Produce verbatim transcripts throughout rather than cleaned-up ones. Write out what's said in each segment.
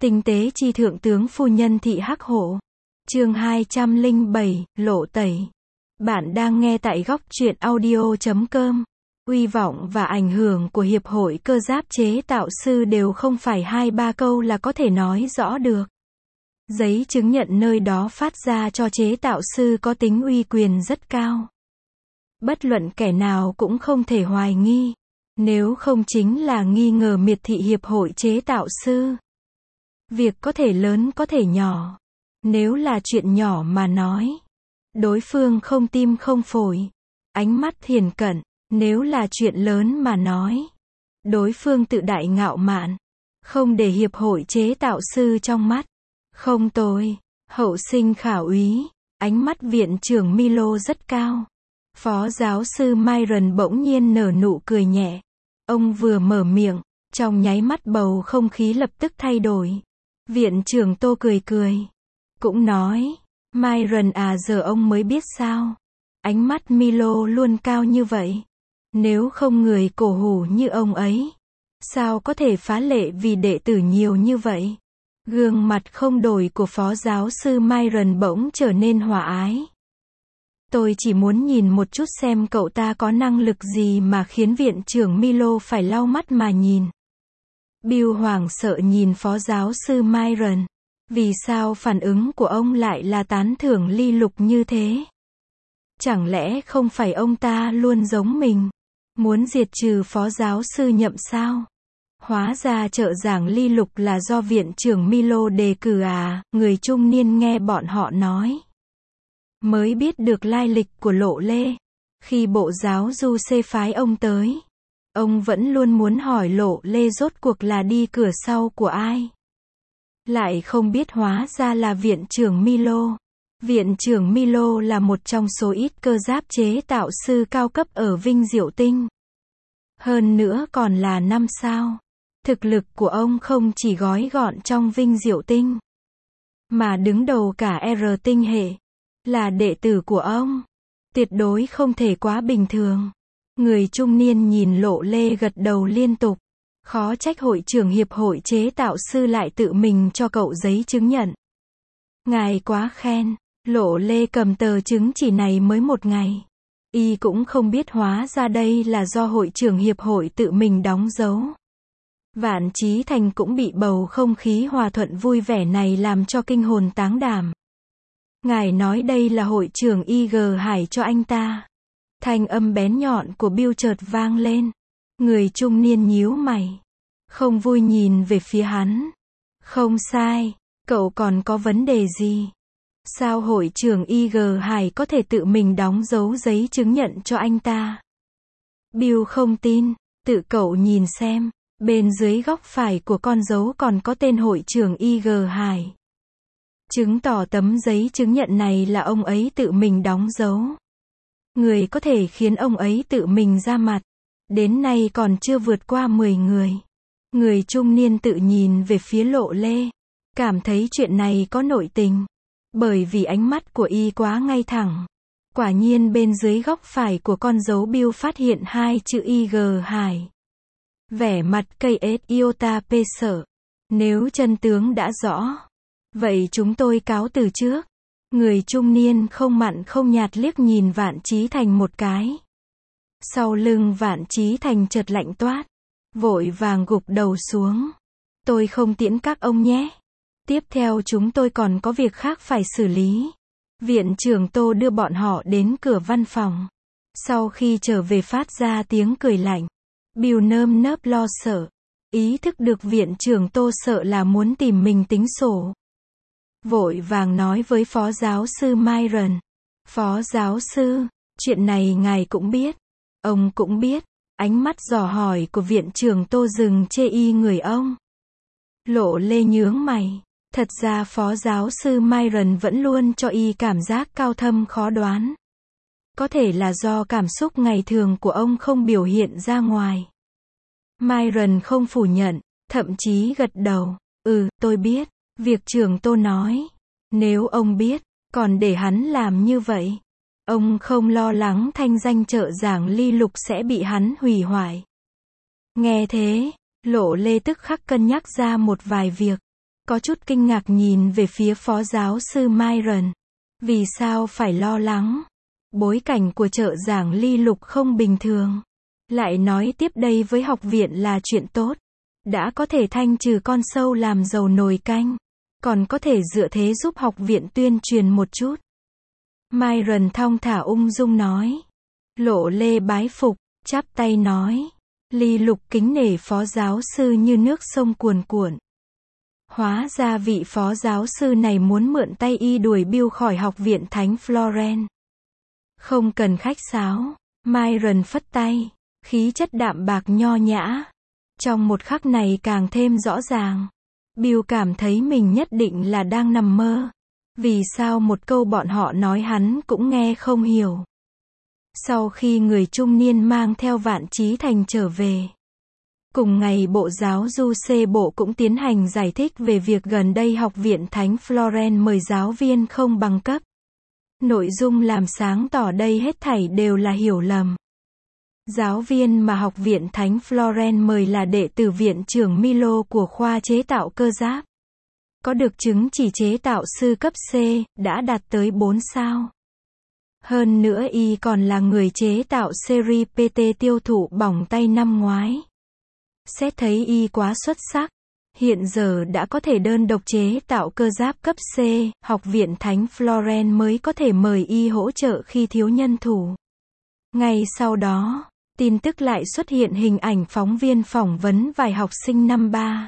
Tinh tế chi thượng tướng phu nhân thị hắc hộ. Chương hai trăm lẻ bảy, lộ tẩy. Bạn đang nghe tại góc truyện audio chấm com. Uy vọng và ảnh hưởng của Hiệp hội Cơ giáp chế tạo sư đều không phải hai ba câu là có thể nói rõ được. Giấy chứng nhận nơi đó phát ra cho chế tạo sư có tính uy quyền rất cao. Bất luận kẻ nào cũng không thể hoài nghi. Nếu không chính là nghi ngờ miệt thị Hiệp hội chế tạo sư. Việc có thể lớn có thể nhỏ. Nếu là chuyện nhỏ mà nói, đối phương không tim không phổi, ánh mắt thiền cận. Nếu là chuyện lớn mà nói, đối phương tự đại ngạo mạn, không để Hiệp hội chế tạo sư trong mắt. Không tồi, hậu sinh khảo úy, ánh mắt viện trưởng Milo rất cao. Phó giáo sư Myron bỗng nhiên nở nụ cười nhẹ. Ông vừa mở miệng, trong nháy mắt bầu không khí lập tức thay đổi. Viện trưởng Tô cười cười, cũng nói, Myron à giờ ông mới biết sao. Ánh mắt Milo luôn cao như vậy. Nếu không người cổ hủ như ông ấy, sao có thể phá lệ vì đệ tử nhiều như vậy? Gương mặt không đổi của phó giáo sư Myron bỗng trở nên hòa ái. Tôi chỉ muốn nhìn một chút xem cậu ta có năng lực gì mà khiến viện trưởng Milo phải lau mắt mà nhìn. Bill hoảng sợ nhìn phó giáo sư Myron. Vì sao phản ứng của ông lại là tán thưởng Ly Lục như thế? Chẳng lẽ không phải ông ta luôn giống mình, muốn diệt trừ phó giáo sư Nhậm sao? Hóa ra trợ giảng Ly Lục là do viện trưởng Milo đề cử à? Người trung niên nghe bọn họ nói, mới biết được lai lịch của Lộ Lê. Khi bộ giáo du xê phái ông tới, ông vẫn luôn muốn hỏi Lộ Lê rốt cuộc là đi cửa sau của ai. Lại không biết hóa ra là viện trưởng Milo. Viện trưởng Milo là một trong số ít cơ giáp chế tạo sư cao cấp ở Vinh Diệu Tinh. Hơn nữa còn là năm sao. Thực lực của ông không chỉ gói gọn trong Vinh Diệu Tinh, mà đứng đầu cả R tinh hệ. Là đệ tử của ông. Tuyệt đối không thể quá bình thường. Người trung niên nhìn Lộ Lê gật đầu liên tục. Khó trách hội trưởng Hiệp hội chế tạo sư lại tự mình cho cậu giấy chứng nhận. Ngài quá khen. Lộ Lê cầm tờ chứng chỉ này mới một ngày. Y cũng không biết hóa ra đây là do hội trưởng Hiệp hội tự mình đóng dấu. Vạn Chí Thành cũng bị bầu không khí hòa thuận vui vẻ này làm cho kinh hồn táng đảm. Ngài nói đây là hội trưởng i giê Hải cho anh ta. Thanh âm bén nhọn của Bill chợt vang lên. Người trung niên nhíu mày, không vui nhìn về phía hắn. Không sai, cậu còn có vấn đề gì? Sao hội trưởng i giê Hải có thể tự mình đóng dấu giấy chứng nhận cho anh ta? Bill không tin, tự cậu nhìn xem, bên dưới góc phải của con dấu còn có tên hội trưởng i giê Hải. Chứng tỏ tấm giấy chứng nhận này là ông ấy tự mình đóng dấu. Người có thể khiến ông ấy tự mình ra mặt, đến nay còn chưa vượt qua mười người. Người trung niên tự nhìn về phía Lộ Lê, cảm thấy chuyện này có nội tình. Bởi vì ánh mắt của y quá ngay thẳng. Quả nhiên bên dưới góc phải của con dấu Bill phát hiện hai chữ i giê Hải. Vẻ mặt cây ết iota p sợ. Nếu chân tướng đã rõ, vậy chúng tôi cáo từ trước. Người trung niên không mặn không nhạt liếc nhìn Vạn Chí Thành một cái. Sau lưng Vạn Chí Thành chợt lạnh toát, vội vàng gục đầu xuống. Tôi không tiễn các ông nhé. Tiếp theo chúng tôi còn có việc khác phải xử lý. Viện trưởng Tô đưa bọn họ đến cửa văn phòng. Sau khi trở về phát ra tiếng cười lạnh. Bill nơm nớp lo sợ. Ý thức được viện trưởng Tô sợ là muốn tìm mình tính sổ. Vội vàng nói với phó giáo sư Myron. Phó giáo sư, chuyện này ngài cũng biết. Ông cũng biết. Ánh mắt dò hỏi của viện trưởng Tô dừng chê y người ông. Lộ Lê nhướng mày. Thật ra phó giáo sư Myron vẫn luôn cho y cảm giác cao thâm khó đoán. Có thể là do cảm xúc ngày thường của ông không biểu hiện ra ngoài. Myron không phủ nhận, thậm chí gật đầu. Ừ, tôi biết. Việc trưởng Tô nói, nếu ông biết, còn để hắn làm như vậy, ông không lo lắng thanh danh trợ giảng Ly Lục sẽ bị hắn hủy hoại. Nghe thế, Lộ Lê tức khắc cân nhắc ra một vài việc. có chút kinh ngạc nhìn về phía phó giáo sư Myron. Vì sao phải lo lắng? Bối cảnh của trợ giảng Ly Lục không bình thường. Lại nói tiếp đây với học viện là chuyện tốt. Đã có thể thanh trừ con sâu làm dầu nồi canh. Còn có thể dựa thế giúp học viện tuyên truyền một chút. Myron thong thả ung dung nói. Lộ Lê bái phục, chắp tay nói. Ly Lục kính nể phó giáo sư như nước sông cuồn cuộn. Hóa ra vị phó giáo sư này muốn mượn tay y đuổi Bill khỏi học viện Thánh Florence. Không cần khách sáo. Myron phất tay. Khí chất đạm bạc nho nhã. Trong một khắc này càng thêm rõ ràng. Bill cảm thấy mình nhất định là đang nằm mơ. Vì sao một câu bọn họ nói hắn cũng nghe không hiểu. Sau khi người trung niên mang theo Vạn Chí Thành trở về. Cùng ngày Bộ Giáo du C Bộ cũng tiến hành giải thích về việc gần đây học viện Thánh Florence mời giáo viên không bằng cấp. Nội dung làm sáng tỏ đây hết thảy đều là hiểu lầm. Giáo viên mà học viện Thánh Florence mời là đệ tử viện trưởng Milo của khoa chế tạo cơ giáp. Có được chứng chỉ chế tạo sư cấp C, đã đạt tới bốn sao. Hơn nữa y còn là người chế tạo series pê tê tiêu thụ bỏng tay năm ngoái. Xét thấy y quá xuất sắc. Hiện giờ đã có thể đơn độc chế tạo cơ giáp cấp C, học viện Thánh Florence mới có thể mời y hỗ trợ khi thiếu nhân thủ. Ngay sau đó, tin tức lại xuất hiện hình ảnh phóng viên phỏng vấn vài học sinh năm ba.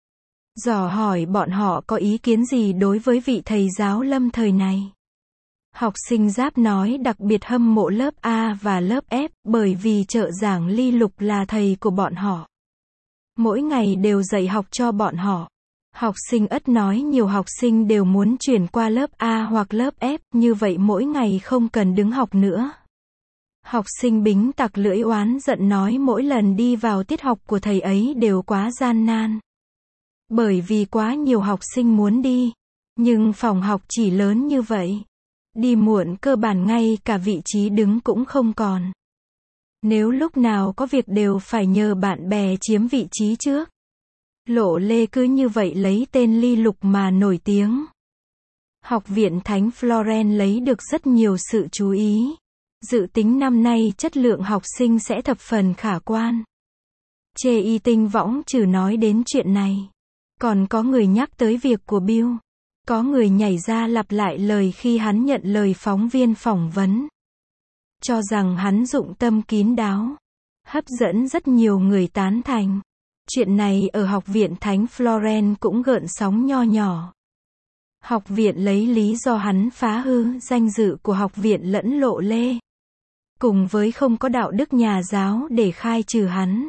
Dò hỏi bọn họ có ý kiến gì đối với vị thầy giáo lâm thời này. Học sinh giáp nói đặc biệt hâm mộ lớp A và lớp F bởi vì trợ giảng Ly Lục là thầy của bọn họ. Mỗi ngày đều dạy học cho bọn họ. Học sinh ất nói nhiều học sinh đều muốn chuyển qua lớp A hoặc lớp F, như vậy mỗi ngày không cần đứng học nữa. Học sinh Bính tặc lưỡi oán giận nói mỗi lần đi vào tiết học của thầy ấy đều quá gian nan. Bởi vì quá nhiều học sinh muốn đi. Nhưng phòng học chỉ lớn như vậy. Đi muộn cơ bản ngay cả vị trí đứng cũng không còn. Nếu lúc nào có việc đều phải nhờ bạn bè chiếm vị trí trước. Lộ Lê cứ như vậy lấy tên Ly Lục mà nổi tiếng. Học viện Thánh Florence lấy được rất nhiều sự chú ý. Dự tính năm nay chất lượng học sinh sẽ thập phần khả quan. Chê y tinh võng trừ nói đến chuyện này. Còn có người nhắc tới việc của Bill. Có người nhảy ra lặp lại lời khi hắn nhận lời phóng viên phỏng vấn. Cho rằng hắn dụng tâm kín đáo. Hấp dẫn rất nhiều người tán thành. Chuyện này ở học viện Thánh Florence cũng gợn sóng nho nhỏ. Học viện lấy lý do hắn phá hư danh dự của học viện lẫn Lộ Lê. Cùng với không có đạo đức nhà giáo để khai trừ hắn.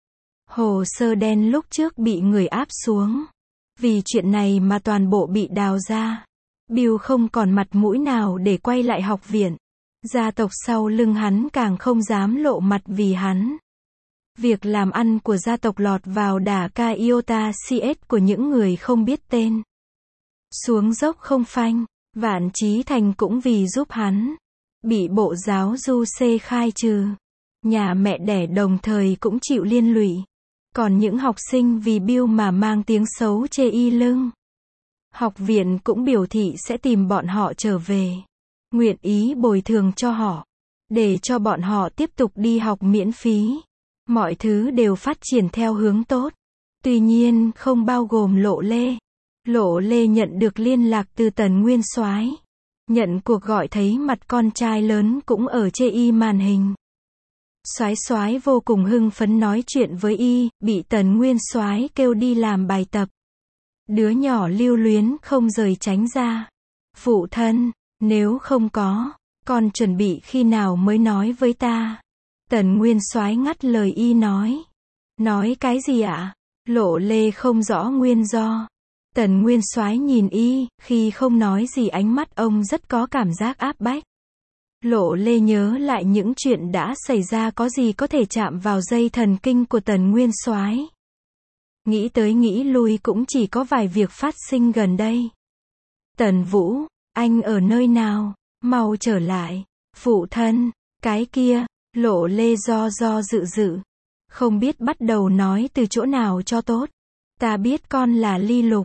Hồ sơ đen lúc trước bị người áp xuống. Vì chuyện này mà toàn bộ bị đào ra. Bill không còn mặt mũi nào để quay lại học viện. Gia tộc sau lưng hắn càng không dám lộ mặt vì hắn. Việc làm ăn của gia tộc lọt vào đả ca iota cs của những người không biết tên. Xuống dốc không phanh, Vạn Chí Thành cũng vì giúp hắn. Bị Bộ Giáo du C khai trừ. Nhà mẹ đẻ đồng thời cũng chịu liên lụy. Còn những học sinh vì Bill mà mang tiếng xấu chê y lưng. Học viện cũng biểu thị sẽ tìm bọn họ trở về. Nguyện ý bồi thường cho họ. Để cho bọn họ tiếp tục đi học miễn phí. Mọi thứ đều phát triển theo hướng tốt. Tuy nhiên không bao gồm Lộ Lê. Lộ Lê nhận được liên lạc từ Tần Nguyên Soái. Nhận cuộc gọi thấy mặt con trai lớn cũng ở chê y màn hình. Soái soái vô cùng hưng phấn nói chuyện với y, bị Tần Nguyên Soái kêu đi làm bài tập. Đứa nhỏ lưu luyến không rời tránh ra. Phụ thân, nếu không có, con chuẩn bị khi nào mới nói với ta. Tần Nguyên Soái ngắt lời y nói. Nói cái gì ạ? Lộ Lê không rõ nguyên do. Tần Nguyên Soái nhìn y, khi không nói gì ánh mắt ông rất có cảm giác áp bách. Lộ Lê nhớ lại những chuyện đã xảy ra có gì có thể chạm vào dây thần kinh của Tần Nguyên Soái. Nghĩ tới nghĩ lui cũng chỉ có vài việc phát sinh gần đây. Tần Vũ, anh ở nơi nào? Mau trở lại. Phụ thân, cái kia, Lộ Lê do do dự dự. Không biết bắt đầu nói từ chỗ nào cho tốt. Ta biết con là Ly Lục.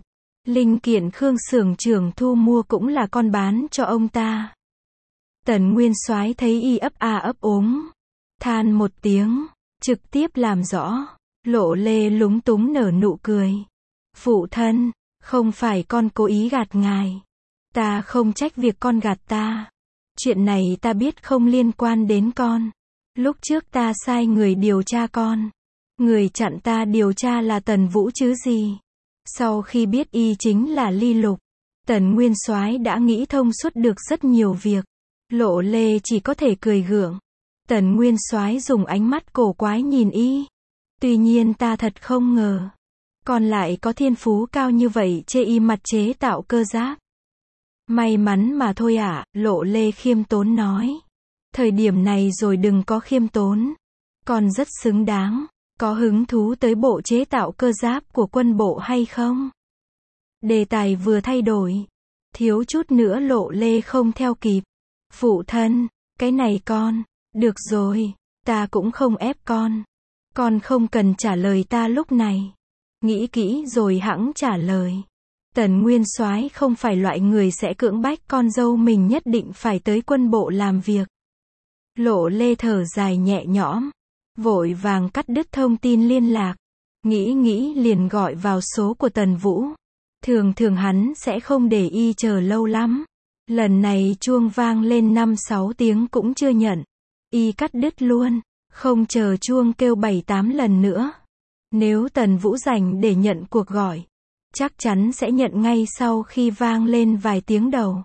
Linh kiện Khương xưởng trưởng thu mua cũng là con bán cho ông ta. Tần Nguyên Soái thấy y ấp a ấp úng, than một tiếng, trực tiếp làm rõ. Lộ Lê lúng túng nở nụ cười. Phụ thân, không phải con cố ý gạt ngài. Ta không trách việc con gạt ta. Chuyện này ta biết không liên quan đến con. Lúc trước ta sai người điều tra con. Người chặn ta điều tra là Tần Vũ chứ gì. Sau khi biết y chính là Ly Lục, Tần Nguyên Soái đã nghĩ thông suốt được rất nhiều việc. Lộ Lê chỉ có thể cười gượng. Tần Nguyên Soái dùng ánh mắt cổ quái nhìn y. Tuy nhiên ta thật không ngờ, con lại có thiên phú cao như vậy chê y mặt chế tạo cơ giáp. May mắn mà thôi ạ, à, Lộ Lê khiêm tốn nói. Thời điểm này rồi đừng có khiêm tốn. Con rất xứng đáng. Có hứng thú tới bộ chế tạo cơ giáp của quân bộ hay không? Đề tài vừa thay đổi. Thiếu chút nữa Lộ Lê không theo kịp. Phụ thân, cái này con. Được rồi, ta cũng không ép con. Con không cần trả lời ta lúc này. Nghĩ kỹ rồi hẵng trả lời. Tần Nguyên Soái không phải loại người sẽ cưỡng bách con dâu mình nhất định phải tới quân bộ làm việc. Lộ Lê thở dài nhẹ nhõm, vội vàng cắt đứt thông tin liên lạc. Nghĩ nghĩ liền gọi vào số của Tần Vũ. Thường thường hắn sẽ không để y chờ lâu lắm. Lần này chuông vang lên năm sáu tiếng cũng chưa nhận. Y cắt đứt luôn, không chờ chuông kêu bảy tám lần nữa. Nếu Tần Vũ rảnh để nhận cuộc gọi, chắc chắn sẽ nhận ngay sau khi vang lên vài tiếng đầu.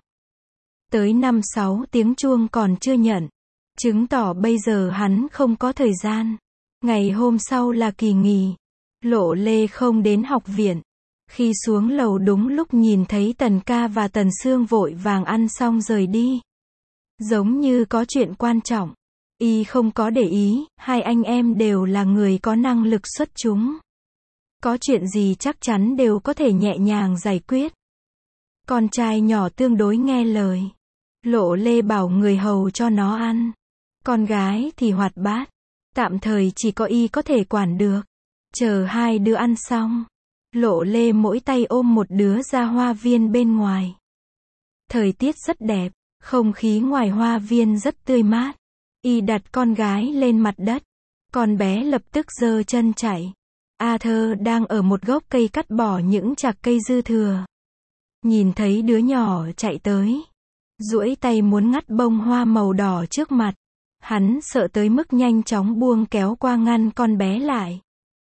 Tới năm sáu tiếng chuông còn chưa nhận, chứng tỏ bây giờ hắn không có thời gian. Ngày hôm sau là kỳ nghỉ. Lộ Lê không đến học viện. Khi xuống lầu đúng lúc nhìn thấy Tần Ca và Tần Sương vội vàng ăn xong rời đi. Giống như có chuyện quan trọng. Y không có để ý, hai anh em đều là người có năng lực xuất chúng. Có chuyện gì chắc chắn đều có thể nhẹ nhàng giải quyết. Con trai nhỏ tương đối nghe lời. Lộ Lê bảo người hầu cho nó ăn. Con gái thì hoạt bát. Tạm thời chỉ có y có thể quản được. Chờ hai đứa ăn xong, Lộ Lê mỗi tay ôm một đứa ra hoa viên bên ngoài. Thời tiết rất đẹp, không khí ngoài hoa viên rất tươi mát. Y đặt con gái lên mặt đất. Con bé lập tức giơ chân chạy. A Thơ đang ở một gốc cây cắt bỏ những chạc cây dư thừa. Nhìn thấy đứa nhỏ chạy tới, duỗi tay muốn ngắt bông hoa màu đỏ trước mặt. Hắn sợ tới mức nhanh chóng buông kéo qua ngăn con bé lại.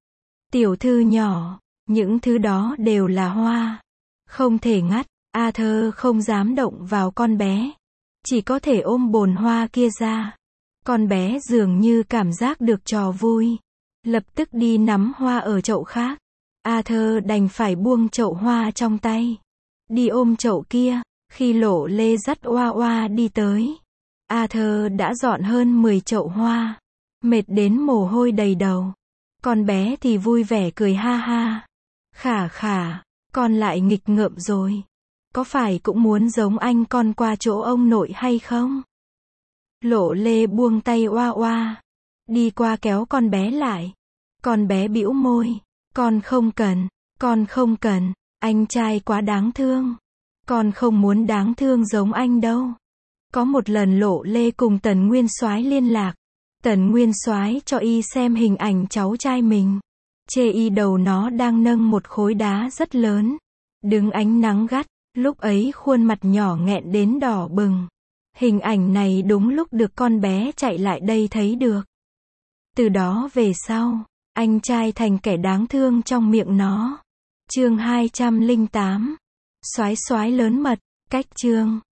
Tiểu thư nhỏ, những thứ đó đều là hoa. Không thể ngắt. A Thơ không dám động vào con bé. Chỉ có thể ôm bồn hoa kia ra. Con bé dường như cảm giác được trò vui. Lập tức đi nắm hoa ở chậu khác. A Thơ đành phải buông chậu hoa trong tay. Đi ôm chậu kia. Khi Lộ Lê dắt Oa Oa đi tới, A Thơ đã dọn hơn mười chậu hoa. Mệt đến mồ hôi đầy đầu. Con bé thì vui vẻ cười ha ha. Khả khả, con lại nghịch ngợm rồi. Có phải cũng muốn giống anh con qua chỗ ông nội hay không? Lộ Lê buông tay Oa Oa. Đi qua kéo con bé lại. Con bé bĩu môi. Con không cần, con không cần, anh trai quá đáng thương. Con không muốn đáng thương giống anh đâu. Có một lần Lộ Lê cùng Tần Nguyên Soái liên lạc. Tần Nguyên Soái cho y xem hình ảnh cháu trai mình. Chê y đầu nó đang nâng một khối đá rất lớn. Đứng ánh nắng gắt, lúc ấy khuôn mặt nhỏ nghẹn đến đỏ bừng. Hình ảnh này đúng lúc được con bé chạy lại đây thấy được. Từ đó về sau, anh trai thành kẻ đáng thương trong miệng nó. Chương hai trăm lẻ tám. Soái soái lớn mật, cách chương